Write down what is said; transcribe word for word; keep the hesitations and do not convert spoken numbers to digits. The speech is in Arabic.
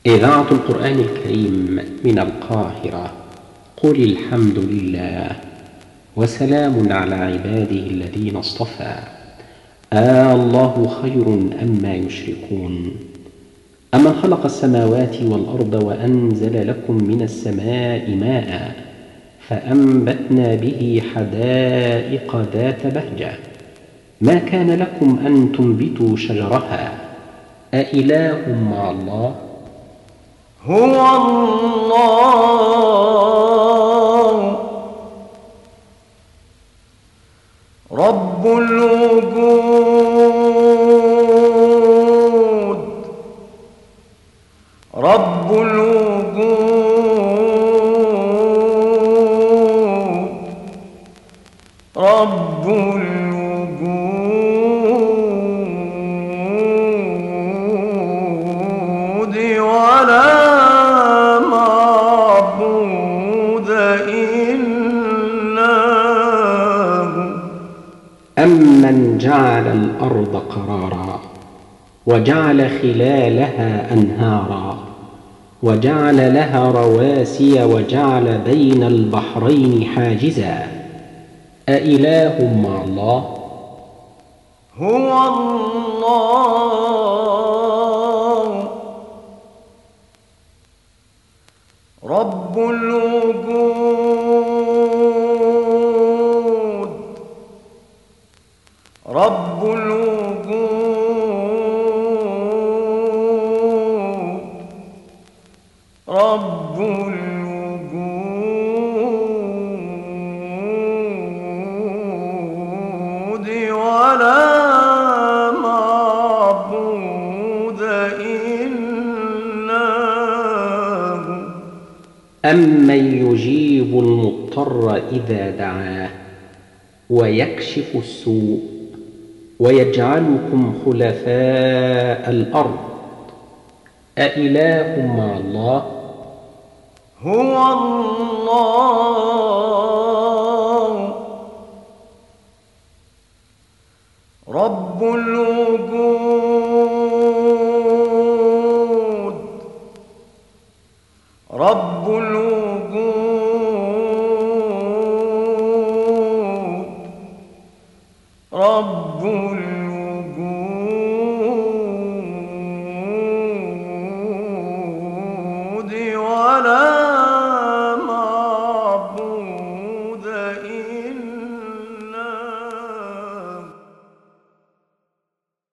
إذاعة القرآن الكريم من القاهرة. قل الحمد لله وسلام على عباده الذين اصطفى. آه الله خير أما يشركون. أمن خلق السماوات والأرض وأنزل لكم من السماء ماء فأنبتنا به حدائق ذات بهجة ما كان لكم أن تنبتوا شجرها أإله مع الله؟ هو الله رب الوجود رب الوجود رب الوجود ولا أمن جعل الأرض قرارا وجعل خلالها أنهارا وجعل لها رواسي وجعل بين البحرين حاجزا أإله مع الله؟ هو الله رب الوجود رب الوجود رب الوجود ولا معبود إلا هو. أمن يجيب المضطر إذا دعاه ويكشف السوء ويجعلكم خلفاء الأرض أإله مع الله؟ هو الله رب الوجود رب الوجود